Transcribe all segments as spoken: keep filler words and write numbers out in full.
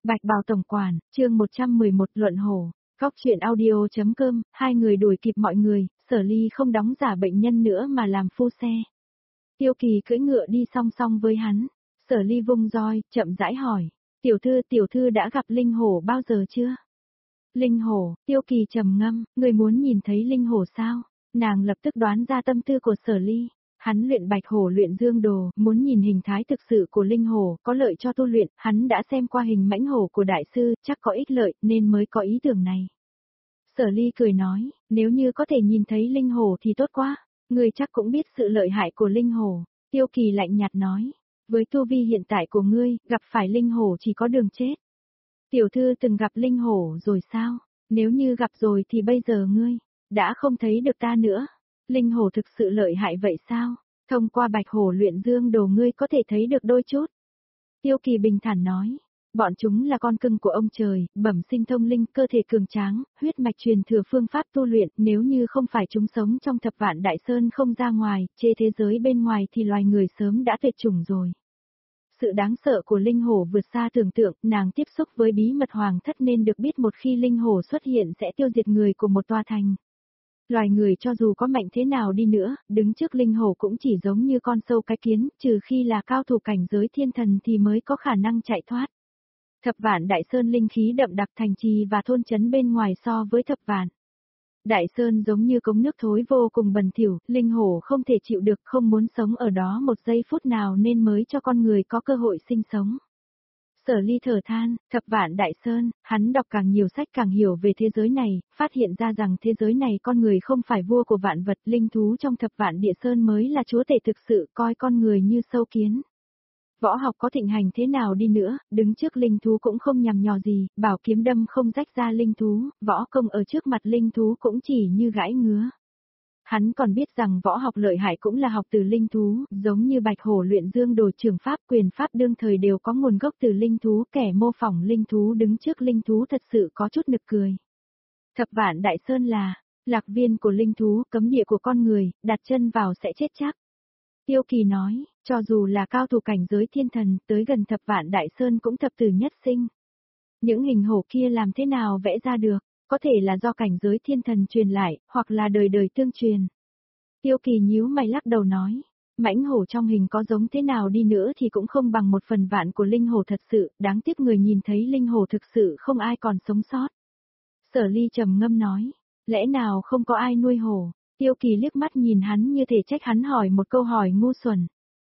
Bạch Bào tổng quản, chương một trăm mười một luận hổ. Góc truyện audio.com, hai người đuổi kịp mọi người, Sở Ly không đóng giả bệnh nhân nữa mà làm phu xe. Tiêu Kỳ cưỡi ngựa đi song song với hắn, Sở Ly vung roi, chậm rãi hỏi, tiểu thư tiểu thư đã gặp linh hổ bao giờ chưa? Linh hổ, Tiêu Kỳ trầm ngâm, người muốn nhìn thấy linh hổ sao? Nàng lập tức đoán ra tâm tư của Sở Ly. Hắn luyện bạch hổ luyện dương đồ, muốn nhìn hình thái thực sự của linh hổ, có lợi cho tu luyện, hắn đã xem qua hình mãnh hổ của đại sư, chắc có ích lợi, nên mới có ý tưởng này. Sở Ly cười nói, nếu như có thể nhìn thấy linh hổ thì tốt quá, người chắc cũng biết sự lợi hại của linh hổ. Tiêu Kỳ lạnh nhạt nói, với tu vi hiện tại của ngươi, gặp phải linh hổ chỉ có đường chết. Tiểu thư từng gặp linh hổ rồi sao? Nếu như gặp rồi thì bây giờ ngươi, đã không thấy được ta nữa. Linh hổ thực sự lợi hại vậy sao? Thông qua bạch hổ luyện dương đồ ngươi có thể thấy được đôi chút. Tiêu Kỳ bình thản nói, bọn chúng là con cưng của ông trời, bẩm sinh thông linh, cơ thể cường tráng, huyết mạch truyền thừa phương pháp tu luyện, nếu như không phải chúng sống trong thập vạn đại sơn không ra ngoài, chê thế giới bên ngoài thì loài người sớm đã tuyệt chủng rồi. Sự đáng sợ của linh hổ vượt xa tưởng tượng, nàng tiếp xúc với bí mật hoàng thất nên được biết một khi linh hổ xuất hiện sẽ tiêu diệt người của một tòa thành. Loài người cho dù có mạnh thế nào đi nữa, đứng trước linh hổ cũng chỉ giống như con sâu cái kiến, trừ khi là cao thủ cảnh giới thiên thần thì mới có khả năng chạy thoát. Thập vạn đại sơn linh khí đậm đặc, thành trì và thôn trấn bên ngoài so với thập vạn đại sơn giống như cống nước thối vô cùng bẩn thỉu, linh hổ không thể chịu được, không muốn sống ở đó một giây phút nào nên mới cho con người có cơ hội sinh sống. Sở Ly thở than, thập vạn đại sơn, hắn đọc càng nhiều sách càng hiểu về thế giới này, phát hiện ra rằng thế giới này con người không phải vua của vạn vật, linh thú trong thập vạn địa sơn mới là chúa tể thực sự, coi con người như sâu kiến. Võ học có thịnh hành thế nào đi nữa, đứng trước linh thú cũng không nhằm nhò gì, bảo kiếm đâm không rách ra linh thú, võ công ở trước mặt linh thú cũng chỉ như gãi ngứa. Hắn còn biết rằng võ học lợi hại cũng là học từ linh thú, giống như bạch hổ luyện dương đồ, trường pháp, quyền pháp đương thời đều có nguồn gốc từ linh thú, kẻ mô phỏng linh thú đứng trước linh thú thật sự có chút nực cười. Thập vạn đại sơn là lạc viên của linh thú, cấm địa của con người, đặt chân vào sẽ chết chắc. Tiêu Kỳ nói, cho dù là cao thủ cảnh giới thiên thần, tới gần thập vạn đại sơn cũng thập tử nhất sinh. Những hình hổ kia làm thế nào vẽ ra được? Có thể là do cảnh giới thiên thần truyền lại, hoặc là đời đời tương truyền. Tiêu Kỳ nhíu mày lắc đầu nói, mãnh hổ trong hình có giống thế nào đi nữa thì cũng không bằng một phần vạn của linh hổ thật sự, đáng tiếc người nhìn thấy linh hổ thực sự không ai còn sống sót. Sở Ly trầm ngâm nói, lẽ nào không có ai nuôi hổ? Tiêu Kỳ liếc mắt nhìn hắn như thể trách hắn hỏi một câu hỏi ngu xuẩn.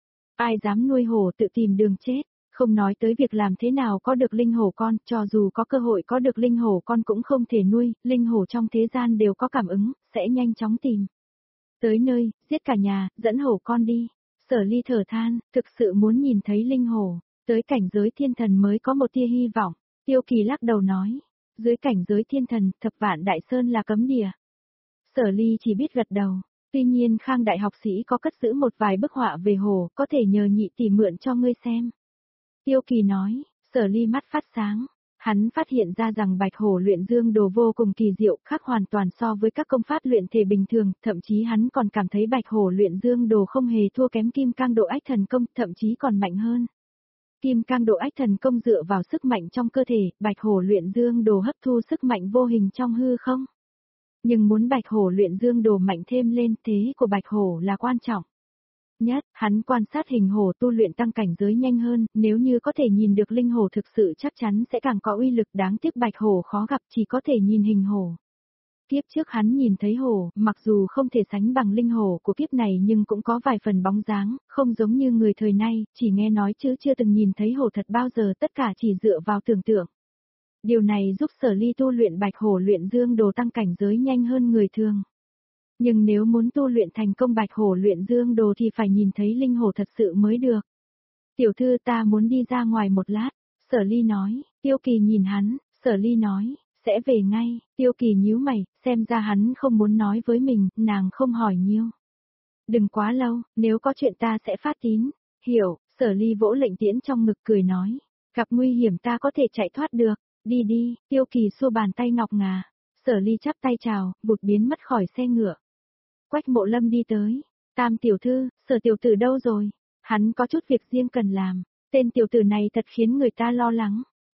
Ai dám nuôi hổ tự tìm đường chết? Không nói tới việc làm thế nào có được linh hổ con, cho dù có cơ hội có được linh hổ con cũng không thể nuôi, linh hổ trong thế gian đều có cảm ứng, sẽ nhanh chóng tìm. Tới nơi, giết cả nhà, dẫn hổ con đi. Sở Ly thở than, thực sự muốn nhìn thấy linh hổ, tới cảnh giới thiên thần mới có một tia hy vọng. Tiêu Kỳ lắc đầu nói, dưới cảnh giới thiên thần, thập vạn đại sơn là cấm địa. Sở Ly chỉ biết gật đầu. Tuy nhiên Khang đại học sĩ có cất giữ một vài bức họa về hổ, có thể nhờ nhị tỷ mượn cho ngươi xem. Tiêu Kỳ nói, Sở Ly mắt phát sáng, hắn phát hiện ra rằng bạch hổ luyện dương đồ vô cùng kỳ diệu, khác hoàn toàn so với các công pháp luyện thể bình thường, thậm chí hắn còn cảm thấy bạch hổ luyện dương đồ không hề thua kém kim cang độ ách thần công, thậm chí còn mạnh hơn. Kim cang độ ách thần công dựa vào sức mạnh trong cơ thể, bạch hổ luyện dương đồ hấp thu sức mạnh vô hình trong hư không. Nhưng muốn bạch hổ luyện dương đồ mạnh thêm lên, thế của bạch hổ là quan trọng nhất, hắn quan sát hình hổ tu luyện tăng cảnh giới nhanh hơn, nếu như có thể nhìn được linh hổ thực sự chắc chắn sẽ càng có uy lực, đáng tiếc bạch hổ khó gặp, chỉ có thể nhìn hình hổ. Kiếp trước hắn nhìn thấy hổ, mặc dù không thể sánh bằng linh hổ của kiếp này nhưng cũng có vài phần bóng dáng, không giống như người thời nay, chỉ nghe nói chứ chưa từng nhìn thấy hổ thật bao giờ, tất cả chỉ dựa vào tưởng tượng. Điều này giúp Sở Ly tu luyện bạch hổ luyện dương đồ tăng cảnh giới nhanh hơn người thường. Nhưng nếu muốn tu luyện thành công bạch hổ luyện dương đồ thì phải nhìn thấy linh hổ thật sự mới được. Tiểu thư ta muốn đi ra ngoài một lát, Sở Ly nói. Tiêu Kỳ nhìn hắn, Sở Ly nói, sẽ về ngay. Tiêu Kỳ nhíu mày, xem ra hắn không muốn nói với mình, nàng không hỏi nhiều. Đừng quá lâu, nếu có chuyện ta sẽ phát tín. Hiểu, Sở Ly vỗ lệnh tiễn trong ngực cười nói, gặp nguy hiểm ta có thể chạy thoát được. Đi đi, Tiêu Kỳ xua bàn tay ngọc ngà. Sở Ly chắp tay chào, vụt biến mất khỏi xe ngựa. Quách Mộ Lâm đi tới. Tam tiểu thư, Sở tiểu tử đâu rồi? Hắn có chút việc riêng cần làm. Tên tiểu tử này thật khiến người ta lo lắng.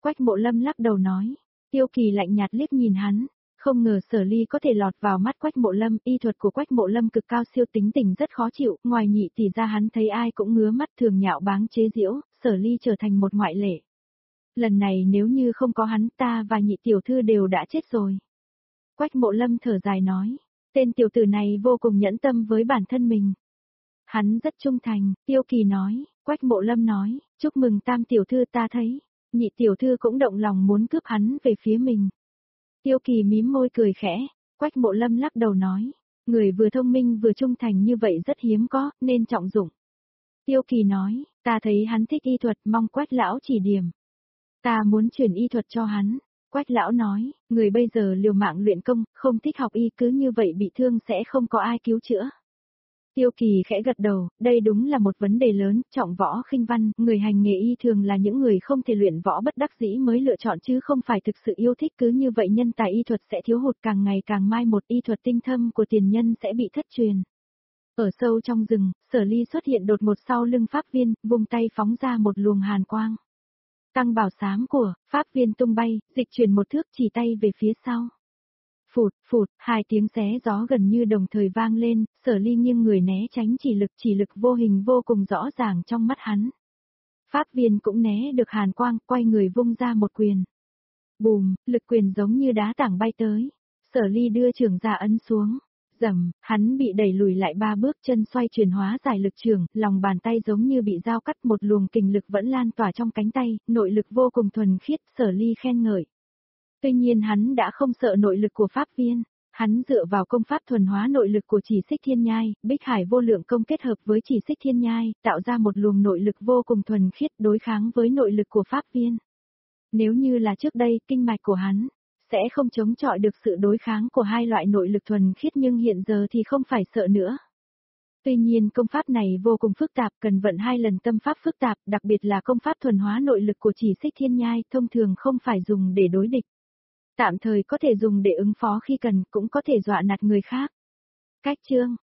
Quách Mộ Lâm lắc đầu nói. Tiêu Kỳ lạnh nhạt liếc nhìn hắn. Không ngờ Sở Ly có thể lọt vào mắt Quách Mộ Lâm, y thuật của Quách Mộ Lâm cực cao siêu, tính tình rất khó chịu, ngoài nhị tỷ ra hắn thấy ai cũng ngứa mắt, thường nhạo báng chế giễu, Sở Ly trở thành một ngoại lệ. Lần này nếu như không có hắn, ta và nhị tiểu thư đều đã chết rồi. Quách Mộ Lâm thở dài nói, tên tiểu tử này vô cùng nhẫn tâm với bản thân mình. Hắn rất trung thành, Tiêu Kỳ nói. Quách Mộ Lâm nói, chúc mừng tam tiểu thư, ta thấy, nhị tiểu thư cũng động lòng muốn cướp hắn về phía mình. Tiêu Kỳ mím môi cười khẽ. Quách Mộ Lâm lắc đầu nói, người vừa thông minh vừa trung thành như vậy rất hiếm có, nên trọng dụng. Tiêu Kỳ nói, ta thấy hắn thích y thuật, mong Quách lão chỉ điểm. Ta muốn chuyển y thuật cho hắn. Quách lão nói, người bây giờ liều mạng luyện công, không thích học y, cứ như vậy bị thương sẽ không có ai cứu chữa. Tiêu Kỳ khẽ gật đầu, đây đúng là một vấn đề lớn, trọng võ khinh văn, người hành nghề y thường là những người không thể luyện võ bất đắc dĩ mới lựa chọn chứ không phải thực sự yêu thích, cứ như vậy nhân tài y thuật sẽ thiếu hụt, càng ngày càng mai một, y thuật tinh thâm của tiền nhân sẽ bị thất truyền. Ở sâu trong rừng, Sở Ly xuất hiện đột ngột sau lưng Pháp Viên, vùng tay phóng ra một luồng hàn quang. Tăng bảo xám của Pháp Viên tung bay, dịch chuyển một thước, chỉ tay về phía sau. Phụt, phụt, hai tiếng xé gió gần như đồng thời vang lên, Sở Ly nghiêng người né tránh chỉ lực, chỉ lực vô hình vô cùng rõ ràng trong mắt hắn. Pháp Viên cũng né được hàn quang, quay người vung ra một quyền. Bùm, lực quyền giống như đá tảng bay tới. Sở Ly đưa trường ra ấn xuống. Dầm, hắn bị đẩy lùi lại ba bước, chân xoay chuyển hóa giải lực trường, lòng bàn tay giống như bị dao cắt, một luồng kình lực vẫn lan tỏa trong cánh tay, nội lực vô cùng thuần khiết, Sở Ly khen ngợi. Tuy nhiên hắn đã không sợ nội lực của Pháp Viên, hắn dựa vào công pháp thuần hóa nội lực của Chỉ Xích Thiên Nhai, Bích Hải Vô Lượng Công kết hợp với Chỉ Xích Thiên Nhai, tạo ra một luồng nội lực vô cùng thuần khiết đối kháng với nội lực của Pháp Viên. Nếu như là trước đây, kinh mạch của hắn sẽ không chống chọi được sự đối kháng của hai loại nội lực thuần khiết, nhưng hiện giờ thì không phải sợ nữa. Tuy nhiên công pháp này vô cùng phức tạp, cần vận hai lần tâm pháp phức tạp, đặc biệt là công pháp thuần hóa nội lực của Chỉ Xích Thiên Nhai, thông thường không phải dùng để đối địch. Tạm thời có thể dùng để ứng phó khi cần, cũng có thể dọa nạt người khác. Cách chương